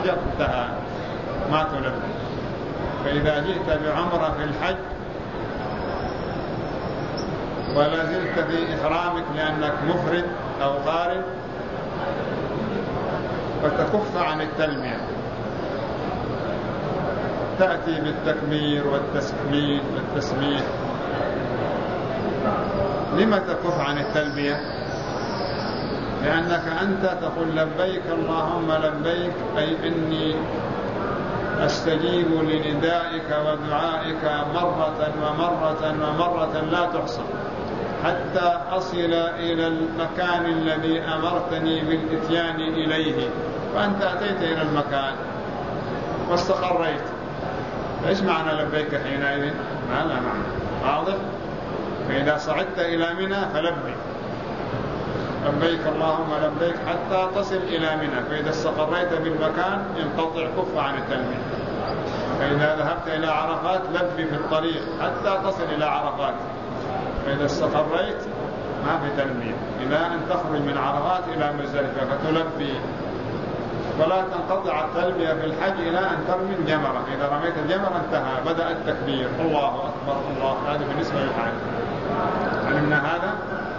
حجر انتهى ما تلبي. فإذا جئت بعمرة في الحج ولا زلت في إحرامك لأنك مفرد أو قارن فتكف عن التلبية، تأتي بالتكبير والتسميد والتسبيح. لما تكف عن التلبية؟ لأنك أنت تقول لبيك اللهم لبيك، أي إني أستجيب لندائك ودعائك مرة ومرة ومرة لا تحصى حتى أصل إلى المكان الذي أمرتني بالإتيان إليه. فأنت أتيت إلى المكان واستقريت، إيش معنى لبيك حينئذ؟ ما لا معنى، واضح؟ فإذا صعدت إلى منى فلبي لبيك اللهم لبيك حتى تصل إلى منى. فإذا استقريت بالمكان ينقطع كف عن التلبية. فإذا ذهبت إلى عرفات لبي في الطريق حتى تصل إلى عرفات. فإذا استقريت ما في تلبية إلى أن تخرج من عرفات إلى مزدلفة فتلبي، ولا تنقطع التلبية في الحج إلى أن ترمي الجمرة. إذا رميت الجمرة انتهى، بدأ التكبير الله أكبر الله. هذا بالنسبة للحج. علمنا هذا.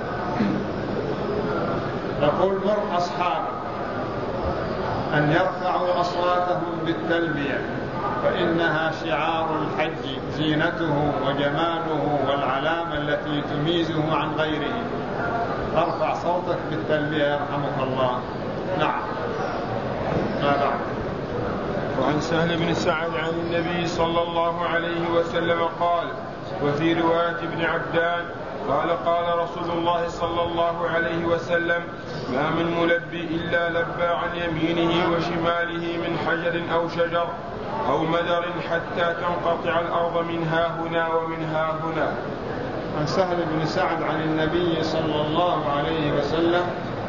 نقول مر أصحابك أن يرفعوا أصواتهم بالتلبية، فإنها شعار الحج، زينته وجماله والعلامة التي تميزه عن غيره. ارفع صوتك بالتلبية يرحمك الله. نعم. ما بعد. وعن سهل بن سعد عن النبي صلى الله عليه وسلم قال: وفي رواية ابن عبدان قال رسول الله صلى الله عليه وسلم: ما من ملبي إلا لبى عن يمينه وشماله من حجر أو شجر أو مدر حتى تنقطع الأرض من ها هنا ومن ها هنا. عن سهل بن سعد عن النبي صلى الله عليه وسلم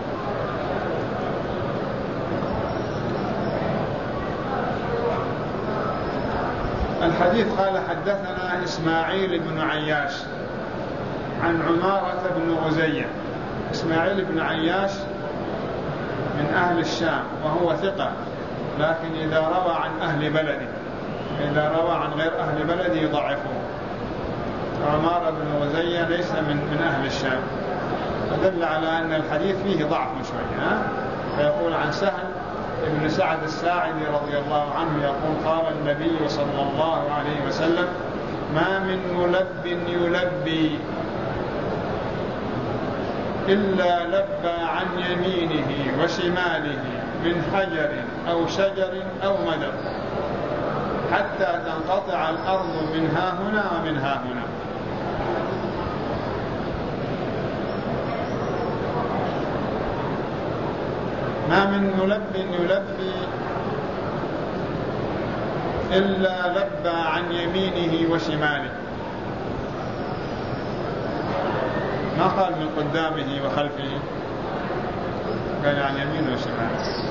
الحديث قال: حدثنا إسماعيل بن عياش عن عمارة بن غزية. إسماعيل بن عياش من أهل الشام وهو ثقة، لكن إذا روى عن أهل بلده، إذا روى عن غير أهل بلده يضعفه. عمارة بن غزية ليس من أهل الشام، فدل على أن الحديث فيه ضعف شوية. فيقول عن سهل ابن سعد الساعدي رضي الله عنه يقول: قال النبي صلى الله عليه وسلم: ما من ملب يلبي إلا لبى عن يمينه وشماله من حجر أو شجر أو مدر حتى تنقطع الأرض من ها هنا ومن ها هنا. ما من ملب يلبي إلا لبى عن يمينه وشماله. ما قال من قدامه وخلفه، قال عن يمينه وشماله،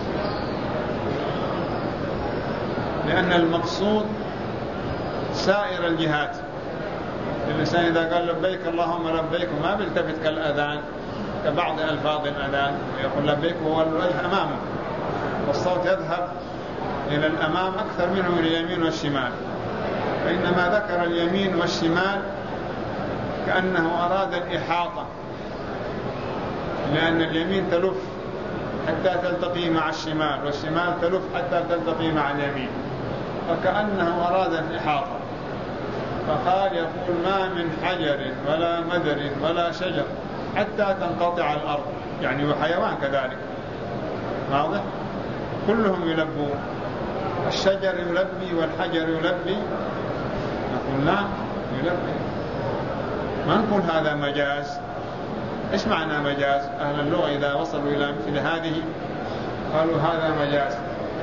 لأن المقصود سائر الجهات. الإنسان إذا قال لبيك اللهم لبيك ما بيلتفت كالأذان كبعض ألفاظ الأذان ويقول لبيك وهو الوجه أمامه، والصوت يذهب إلى الأمام أكثر منه إلى اليمين والشمال. فإنما ذكر اليمين والشمال كأنه أراد الإحاطة، لأن اليمين تلف حتى تلتقي مع الشمال، والشمال تلف حتى تلتقي مع اليمين، فكأنه أراد الإحاطة. فقال يقول: ما من حجر ولا مدر ولا شجر حتى تنقطع الأرض، يعني وحيوان كذلك، واضح؟ كلهم يلبون، الشجر يلبي والحجر يلبي. نقول لا يلبي، ما نقول هذا مجاز. إيش معنى مجاز؟ أهل اللغة إذا وصلوا إلى مثل هذه قالوا هذا مجاز.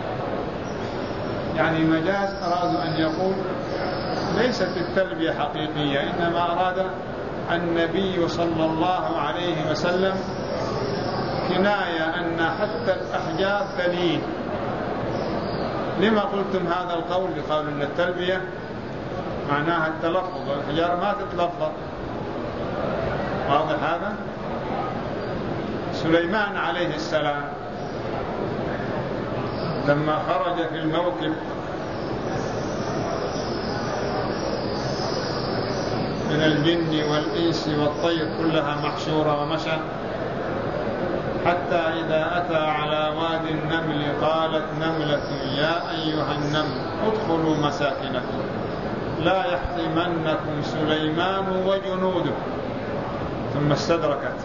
يعني مجاز أرادوا أن يقول ليست التلبية حقيقية، إنما أراد النبي صلى الله عليه وسلم كناية أن حتى الأحجار تلين. لما قلتم هذا القول؟ قالوا أن التلبية معناها التلفظ، والأحجار ما تتلفظ. واضح هذا؟ سليمان عليه السلام لما خرج في الموكب من الجن والإنس والطير كلها محشورة ومشى، حتى إذا أتى على واد النمل قالت نملة يا أيها النمل ادخلوا مساكنكم لا يحطمنكم سليمان وجنوده. ثم استدركت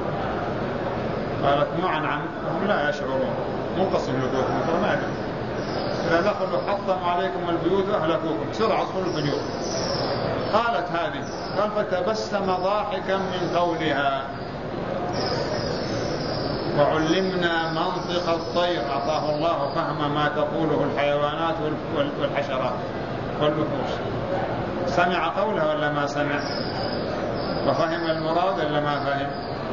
قالت نعم وهم لا يشعرون، منقسم لكم ما يدري، إذا دخلوا حطموا عليكم البيوت وأهلكوكم، بسرعة ادخلوا الفجور. قالت هذه، قال فتبسم ضاحكا من قولها. وعلمنا منطق الطير، أعطاه الله فهم ما تقوله الحيوانات والحشرات والنفوس. سمع قولها ولا ما سمع؟ وفهم المراد ولا ما فهم؟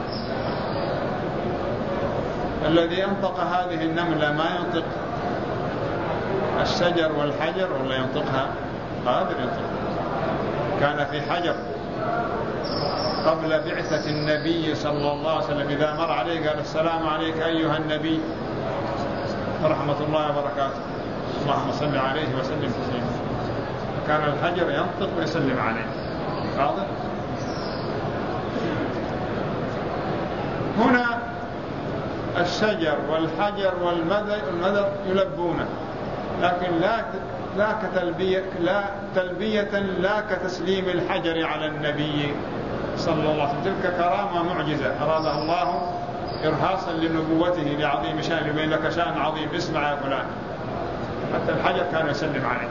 الذي ينطق هذه النملة ما ينطق الشجر والحجر ولا ينطقها؟ قادر ينطق. كان في حجر قبل بعثة النبي صلى الله عليه وسلم، إذا مر عليه قال السلام عليك أيها النبي ورحمة الله وبركاته، اللهم صل عليه وسلم تسليما. كان الحجر ينطق ويسلم عليه. واضح؟ هنا الشجر والحجر والمدر يلبونه، لكن لا تلبية لا كتسليم الحجر على النبي صلى الله عليه وسلم. تلك كرامة معجزة أرادها الله إرهاصا لنبوته لعظيم شأن، يبين لك شأن عظيم، اسمع يا فلان. حتى الحجر كان يسلم عليه.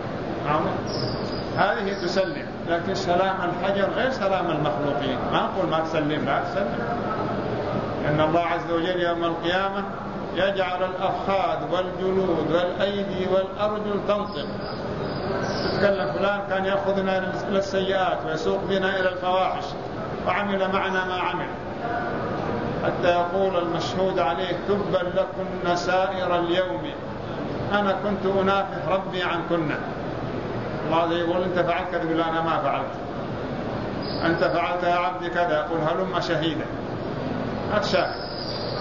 هذه تسلم، لكن سلام الحجر غير سلام المخلوقين. ما نقول ما تسلم، لا تسلم، لأن الله عز وجل يوم القيامة يجعل الأفخاذ والجلود والأيدي والأرجل تنطق، تتكلم فلان كان يأخذنا إلى السيئات ويسوق بنا إلى الفواحش وعمل معنا ما عمل، حتى يقول المشهود عليه تبا لكن سائر اليوم أنا كنت أنافح ربي عنكن. الله يقول أنت فعلت كذا، يقول أنا ما فعلت. أنت فعلت يا عبدي كذا، يقول هلم شهيدا، أتشاهد.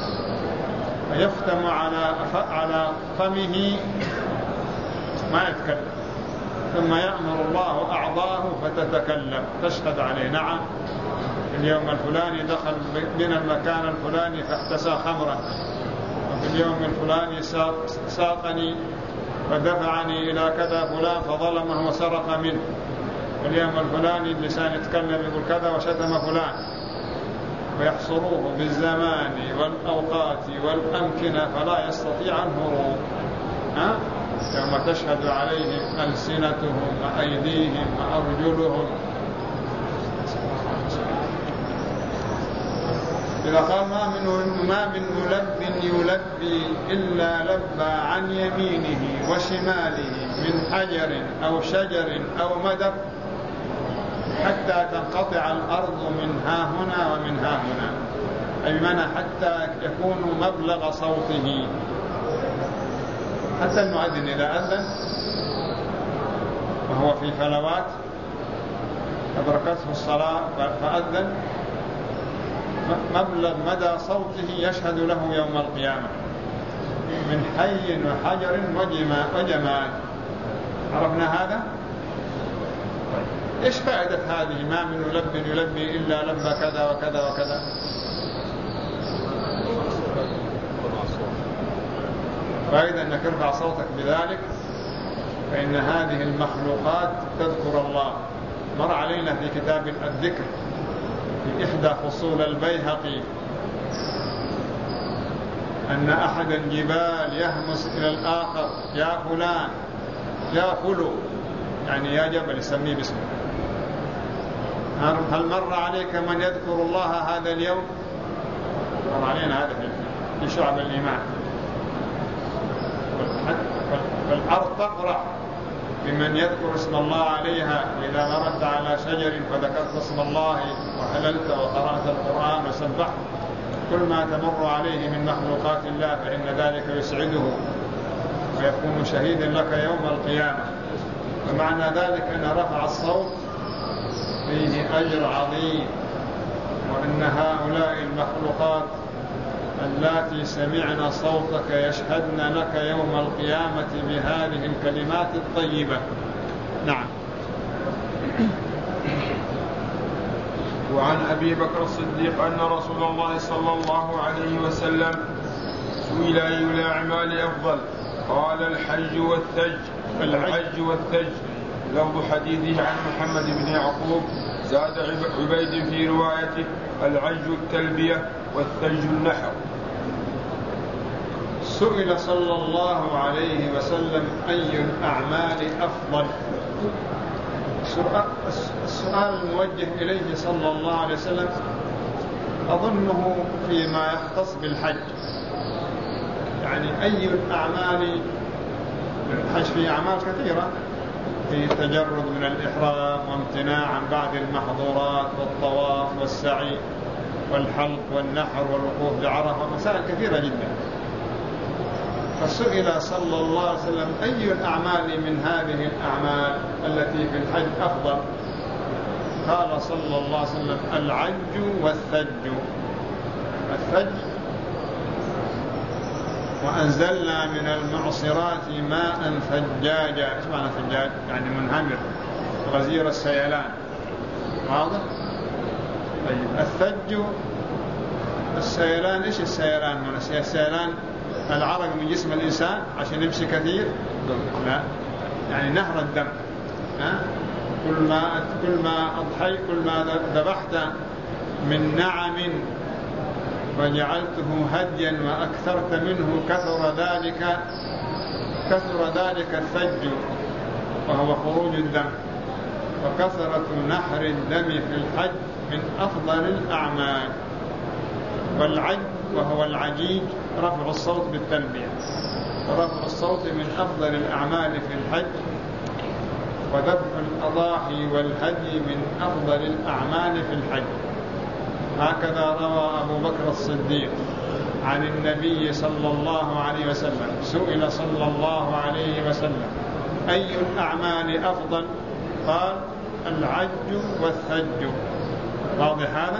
فيختم على فمه ما يتكلم، ثم يأمر الله أعضاه فتتكلم تشهد عليه. نعم في اليوم الفلاني دخل بنا المكان الفلاني فاحتسى خمرا، وفي اليوم الفلاني ساقني ودفعني إلى كذا فلان فظلمه وسرق منه، في اليوم الفلاني اللسان يتكلم يقول كذا وشتم فلان، ويحصروه بالزمان والأوقات والأمكنة فلا يستطيع الهروب. يوم تشهد عليهم ألسنتهم وأيديهم وأرجلهم. إذا قال ما من ملب يلبي إلا لبى عن يمينه وشماله من حجر أو شجر أو مدر حتى تنقطع الأرض من ها هنا ومن ها هنا، أي بمعنى حتى يكون مبلغ صوته. حتى المؤذن إذا أذن وهو في فلوات أدركته الصلاة فأذن، مبلغ مدى صوته يشهد له يوم القيامة من حي وحجر وجمال. عرفنا هذا؟ إيش فائدة هذه؟ ما من ملب يلبي إلا لبى كذا وكذا وكذا. فائدة أنك ارفع صوتك بذلك، فإن هذه المخلوقات تذكر الله. مر علينا في كتاب الذكر في إحدى فصول البيهقي أن أحد الجبال يهمس إلى الآخر يا فلان يا فلو، يعني يا جبل، يسميه باسمه. هل مر عليك من يذكر الله هذا اليوم؟ مر علينا هذا في شعب الإيمان. فالأرض تفرح بمن يذكر اسم الله عليها. إذا مرت على شجر فذكرت اسم الله وحللت وقرأت القرآن وسبحت، كل ما تمر عليه من مخلوقات الله فإن ذلك يسعده ويكون شهيدا لك يوم القيامة. ومعنى ذلك أن رفع الصوت فيه أجر عظيم، وأن هؤلاء المخلوقات اللاتي سمعن صوتك يشهدن لك يوم القيامة بهذه الكلمات الطيبة. نعم. وعن أبي بكر الصديق أن رسول الله صلى الله عليه وسلم سئل أي الأعمال أفضل؟ قال الحج والثج. لفظ حديثه عن محمد بن يعقوب. زاد عبيد في روايته العج التلبية والثج النحر. سئل صلى الله عليه وسلم أي الأعمال أفضل. السؤال الموجه إليه صلى الله عليه وسلم أظنه فيما يختص بالحج، يعني أي الأعمال. الحج فيه أعمال كثيرة، في التجرد من الإحرام وامتناع عن بعض المحظورات والطواف والسعي والحلق والنحر والوقوف بعرفة، مسائل كثيرة جدا. فسئل صلى الله عليه وسلم أي الأعمال من هذه الأعمال التي في الحج أفضل؟ قال صلى الله عليه وسلم العج والثج. الثج: وأنزلنا من المعصرات ماء ثجاجا. ايش معنى ثجاج؟ يعني منهمر، غزير السيلان. واضح؟ طيب الثج السيلان. ايش السيلان هنا؟ السيلان العرق من جسم الإنسان عشان يمشي كثير؟ لا، يعني نهر الدم. كل ما ذبحت من نعم وجعلته هديا وأكثرت منه كثر ذلك الثج، وهو خروج الدم. وكثرة نحر الدم في الحج من أفضل الأعمال. والعج وهو العجيج رفع الصوت بالتلبية، ورفع الصوت من أفضل الأعمال في الحج. وذبح الأضاحي والهدي من أفضل الأعمال في الحج. هكذا روى أبو بكر الصديق عن النبي صلى الله عليه وسلم. سئل صلى الله عليه وسلم أي الأعمال أفضل؟ قال العج والثج. واضح هذا؟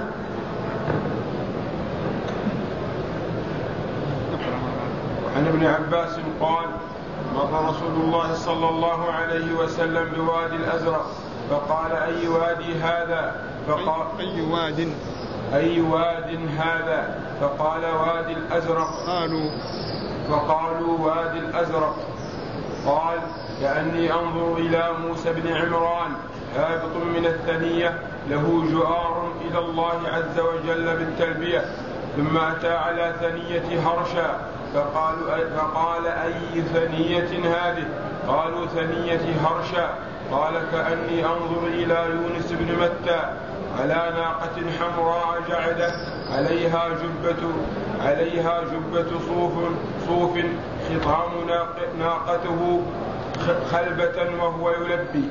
عن ابن عباس قال مر رسول الله صلى الله عليه وسلم بوادي الأزرق فقال أي وادي هذا؟ فقال أي واد هذا؟ فقال وادي الأزرق. فقالوا وادي الأزرق. قال كأني أنظر إلى موسى بن عمران هابط من الثنية له جؤار إلى الله عز وجل بالتلبية، ثم أتى على ثنية هرشا فقال أي ثنية هذه؟ قالوا ثنية هرشا. قال كأني أنظر إلى يونس بن متى على ناقة حمراء جعدة عليها جبة صوف خطام ناقته خلبة وهو يلبي.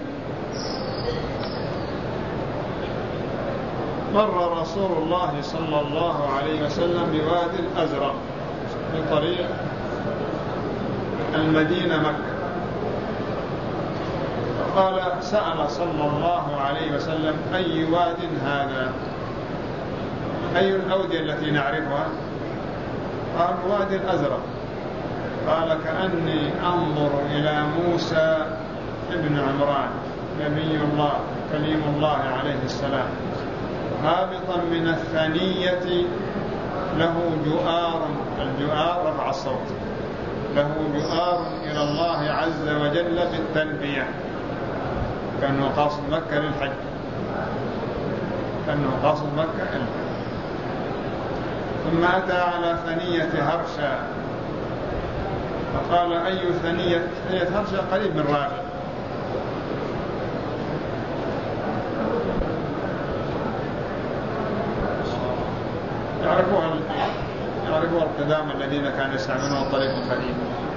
مر رسول الله صلى الله عليه وسلم بوادي الأزرق في طريق المدينة مكة، فقال سأل صلى الله عليه وسلم أي واد هذا؟ أي الأودية التي نعرفها؟ قال وادي الأزرق. قال كأني أنظر إلى موسى ابن عمران نبي الله كليم الله عليه السلام هابطا من الثنية له جؤار. الجؤار رفع الصوت. له جؤار إلى الله عز وجل بالتلبية، كأنه قاصد مكة للحج. ثم أتى على ثنية هرشا فقال أي ثنية هرشا؟ قريب من راغب. يعرفوها القدامى الذين كانوا يستعملون الطريق القديم.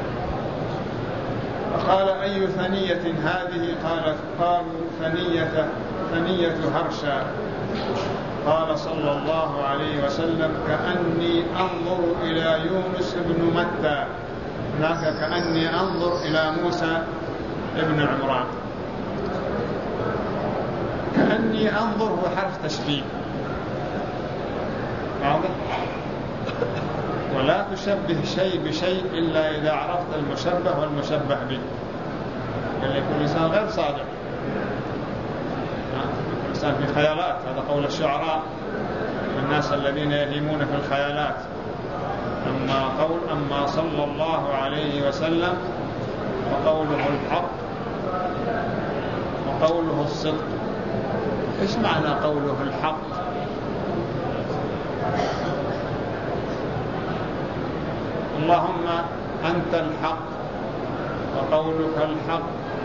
فقال أي ثنية هذه؟ قالوا ثنية هرشا. قال صلى الله عليه وسلم كأني أنظر إلى يونس بن متى. هناك كأني أنظر إلى موسى ابن عمران. كأني أنظر هو حرف تشبيه. واضح؟ ولا تشبه شيء بشيء إلا إذا عرفت المشبه والمشبه به، بل يكون الإنسان غير صادق، الإنسان في خيالات. هذا قول الشعراء، الناس الذين يهيمون في الخيالات. أما صلى الله عليه وسلم وقوله الحق وقوله الصدق. إيش معنى قوله الحق؟ اللهم أنت الحق وقولك الحق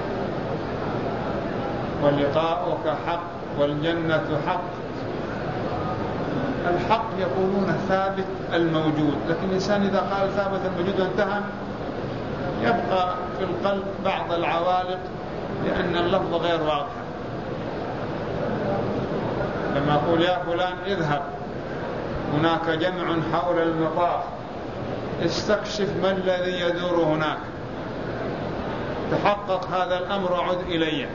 ولقاؤك حق والجنة حق. الحق يقولون ثابت الموجود، لكن الإنسان إذا قال ثابت الموجود وانتهى يبقى في القلب بعض العوالق، لأن اللفظ غير واضح. لما أقول يا فلان اذهب، هناك جمع حول المطاف، استكشف ما الذي يدور هناك، تحقق هذا الأمر عد إلي.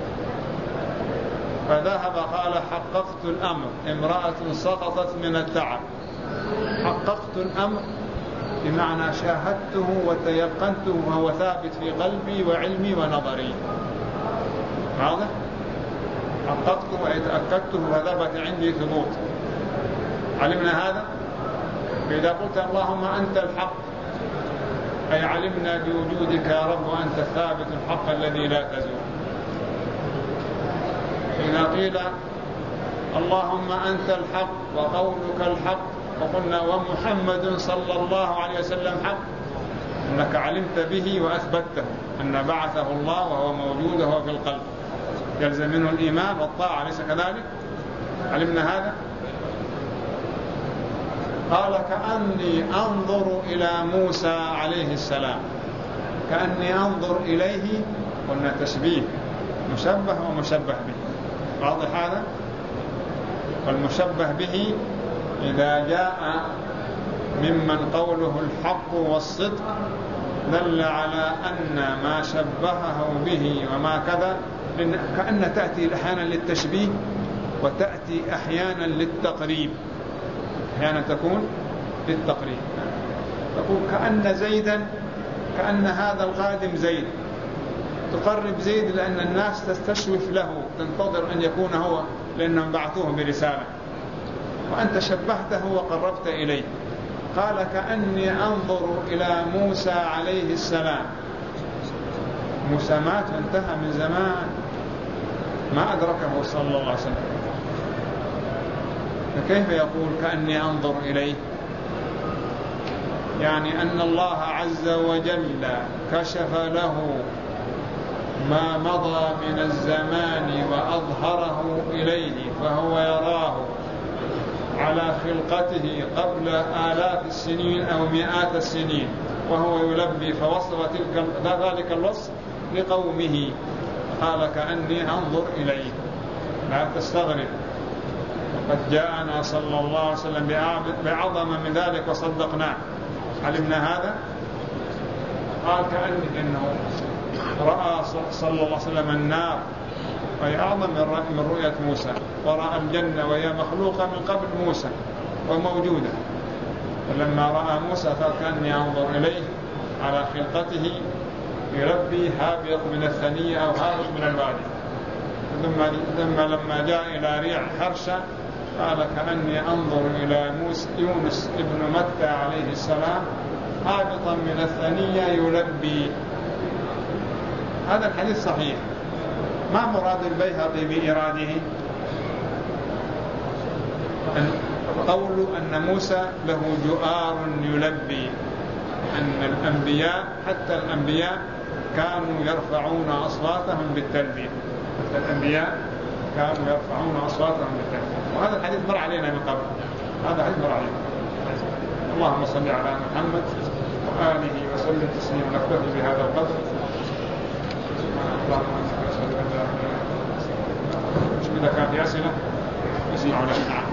فذهب قال حققت الأمر، امرأة سقطت من التعب. حققت الأمر بمعنى شاهدته وتيقنته وهو ثابت في قلبي وعلمي ونظري. واضح؟ حققته وتأكدته وثبت عندي ثبوت. علمنا هذا؟ فإذا قلت اللهم أنت الحق، أي علمنا بوجودك يا رب وأنت الثابت الحق الذي لا تزول. إذا قيل اللهم أنت الحق وقولك الحق، وقلنا ومحمد صلى الله عليه وسلم حق، أنك علمت به وأثبته أن بعثه الله وهو موجود وهو في القلب، يلزم منه الإيمان والطاعة، أليس كذلك؟ علمنا هذا؟ قال كأني أنظر إلى موسى عليه السلام، كأني أنظر إليه، قلنا تشبيه، مشبه ومشبه به. واضح هذا؟ والمشبه به إذا جاء ممن قوله الحق والصدق دل على أن ما شبهه به وما كذا، كأن تأتي أحيانا للتشبيه وتأتي أحيانا للتقريب. أحيانا تكون للتقريب، تقول كأن زيدا، كأن هذا القادم زيد، تقرب زيد لأن الناس تستشوف له، تنتظر أن يكون هو، لأنهم بعثوه برسالة، وأنت شبهته وقربت إليه. قال كأني أنظر إلى موسى عليه السلام. موسى مات وانتهى من زمان، ما أدركه صلى الله عليه وسلم، فكيف يقول كأني أنظر إليه؟ يعني أن الله عز وجل كشف له ما مضى من الزمان وأظهره إليه، فهو يراه على خلقته قبل آلاف السنين أو مئات السنين وهو يلبي، فوصف ذلك الوصف لقومه. قال كأني أنظر إليه. لا تستغرب، وقد جاءنا صلى الله عليه وسلم بعظم من ذلك وصدقناه. علمنا هذا؟ قال كأني إنه رأى صلى الله عليه وسلم النار وهي أعظم من رؤية موسى، ورأى الجنة وهي مخلوقة من قبل موسى وموجودة. فلما رأى موسى قال كأني أنظر إليه على خلقته يربي هابط من الثنية أو هابط من الوادي. ثم لما جاء إلى ريع حرشة قال كأني أنظر إلى يونس ابن متى عليه السلام هابطا من الثنية يلبي. هذا الحديث صحيح. ما مراد البيهقي بإراده؟ قول أن موسى له جؤار يلبي، أن الأنبياء حتى الأنبياء كانوا يرفعون أصواتهم بالتلبية، حتى الأنبياء كانوا يرفعون أصواتهم بالتلبية. وهذا الحديث مر علينا من قبل، هذا حديث مر علينا. اللهم صل على محمد وآله وسلم تسليما. نكتفي بهذا القدر. إذا كان في أسئلة اسمعوا لنا.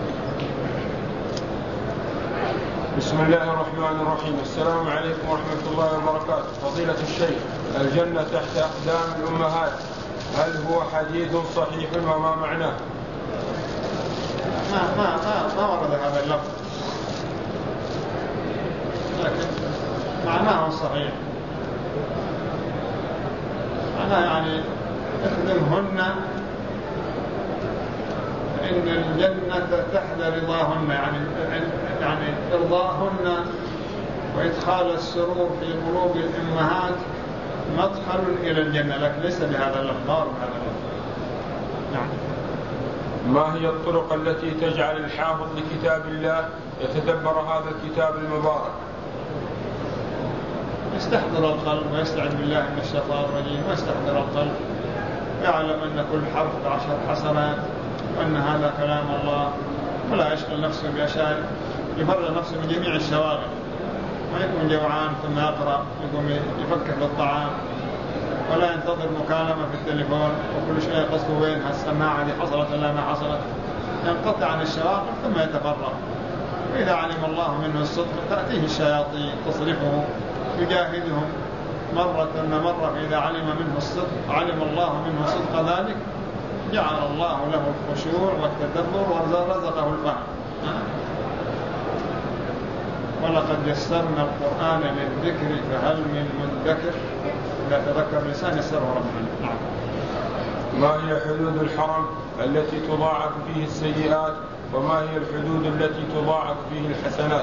بسم الله الرحمن الرحيم. السلام عليكم ورحمة الله وبركاته. فضيلة الشيخ، الجنة تحت أقدام الأمهات، هل هو حديث صحيح وما معناه؟ ما ورد هذا اللفظ. لكن معناه صحيح، معناه يعني اخدمهن فإن الجنة تحت رضاهن، يعني إرضاهن وإدخال السرور في قلوب الأمهات مدخل إلى الجنة، لكن ليس بهذا اللفظ. نعم. ما هي الطرق التي تجعل الحافظ لكتاب الله يتدبر هذا الكتاب المبارك؟ يستحضر القلب ويستعذ بالله من الشيطان الرجيم ويستحضر القلب، يعلم أن كل حرف 10 حسنات وأن هذا كلام الله، ولا يشغل نفسه بأشياء، يفرغ نفسه من جميع الشواغل، ما يكون جوعان ثم يقرأ يقوم يفكر بالطعام، ولا ينتظر مكالمة في التليفون وكل شيء قصده وين السماعة دي حصلت ولا ما حصلت، ينقطع عن الشواغل ثم يتفرغ. وإذا علم الله منه الصدق تأتيه الشياطين تصرفه، يجاهدهم مرة ومرة، فإذا علم منه الصدق علم الله منه صدق ذلك جعل الله له الخشوع والتدبر ورزقه الفهم. ولقد يسرنا القرآن للذكر فهل من مدكر، إذا تذكر الإنسان يسره ربنا. نعم. ما هي حدود الحرم التي تضاعف فيه السيئات، وما هي الحدود التي تضاعف فيه الحسنات؟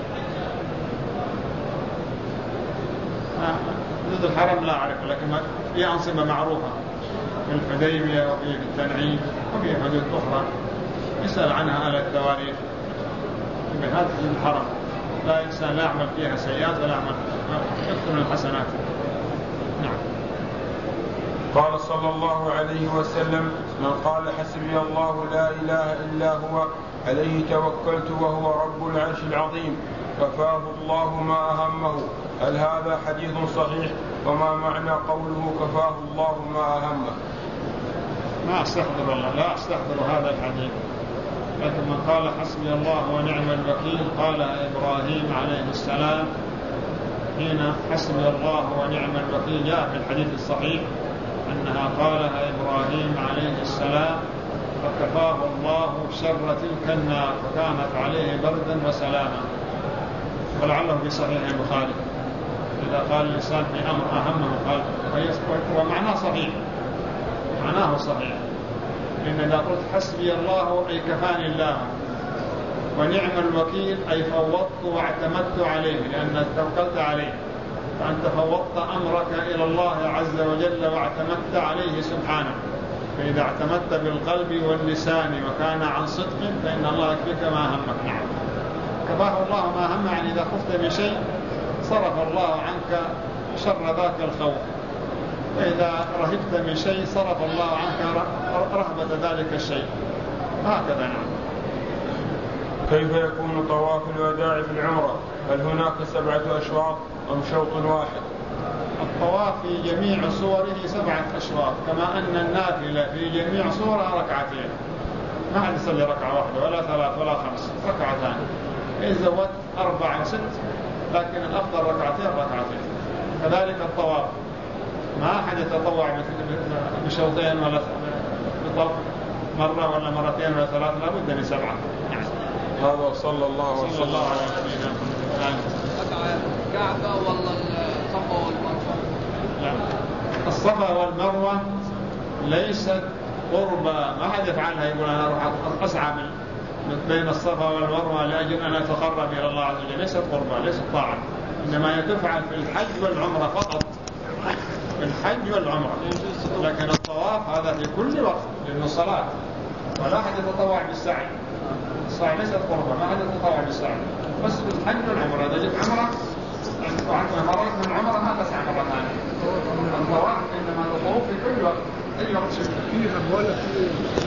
حدود الحرم لا أعرف، لكن في أنصبة معروفة في الحديبية وفي التنعيم وفي حدود أخرى يسأل عنها أهل التواريخ. هذه حدود الحرم لا إنسان لا يعمل فيها سيئات ولا يعمل يكثر من الحسنات. نعم. قال صلى الله عليه وسلم: من قال حسبي الله لا إله إلا هو عليه توكلت وهو رب العرش العظيم كفاه الله ما أهمه. هل هذا حديث صحيح؟ وما معنى قوله كفاه الله ما أهمه؟ ما أستحضر الله، لا أستحضر هذا الحديث، لكن من قال حسبي الله ونعم الوكيل قال إبراهيم عليه السلام حين حسبي الله ونعم الوكيل، جاء في الحديث الصحيح أنها قالها إبراهيم عليه السلام فكفاه الله شر تلك النار فكانت عليه بردا وسلاما. ولعله في صحيح البخاري إذا قال الإنسان في أمر أهمه قال، ومعناه صحيح، معناه صحيح، لأن إذا قلت حسبي الله أي كفاني الله، ونعم الوكيل أي فوضت واعتمدت عليه لأن توكلت عليه، فأنت فوضت أمرك إلى الله عز وجل واعتمدت عليه سبحانه. فإذا اعتمدت بالقلب واللسان وكان عن صدق فإن الله يكفيك ما همك. نعم. كفاه الله ما هم، يعني إذا خفت من شيء صرف الله عنك شر ذاك الخوف، فإذا رهبت من شيء صرف الله عنك رهبة ذلك الشيء، هكذا. نعم. كيف يكون طواف الوداع في العمرة؟ هل هناك 7 أشواط أم شوط واحد؟ الطواف في جميع صوره 7 أشواط، كما أن النافلة في جميع صورها ركعتين، ما حد يصلي ركعة واحدة ولا 3 ولا 5، ركعتان. إن زودت 4 و6 لكن الأفضل ركعتين. كذلك الطواف ما أحد يتطوع بشوطين ولا بطلق مرة ولا مرتين ولا 3، لا بد من 7. هذا صلى الله على نبينا محمد. الكعبة ولا الصفا والمروة؟ لا، الصفا والمروة ليست قربة، ما حد يفعلها يقول أنا أروح أسعى بين الصفا والمروة لأجل أن أتقرب إلى الله عز وجل، ليست قربة، ليست طاعة، إنما يتفعل في الحج والعمرة فقط، في الحج والعمرة. لكن الطواف هذا في كل وقت لأنه صلاة، ولا أحد يتطوع بالسعي، السعي ليست قربة، ما حد يتطوع بالسعي، بس في الحج والعمرة. إذا جبت عمرة مرات من عمرة ما تسعى مرة ثانية. الطواف إنما الطواف في كل وقت، أي وقت شفت فيها ولا في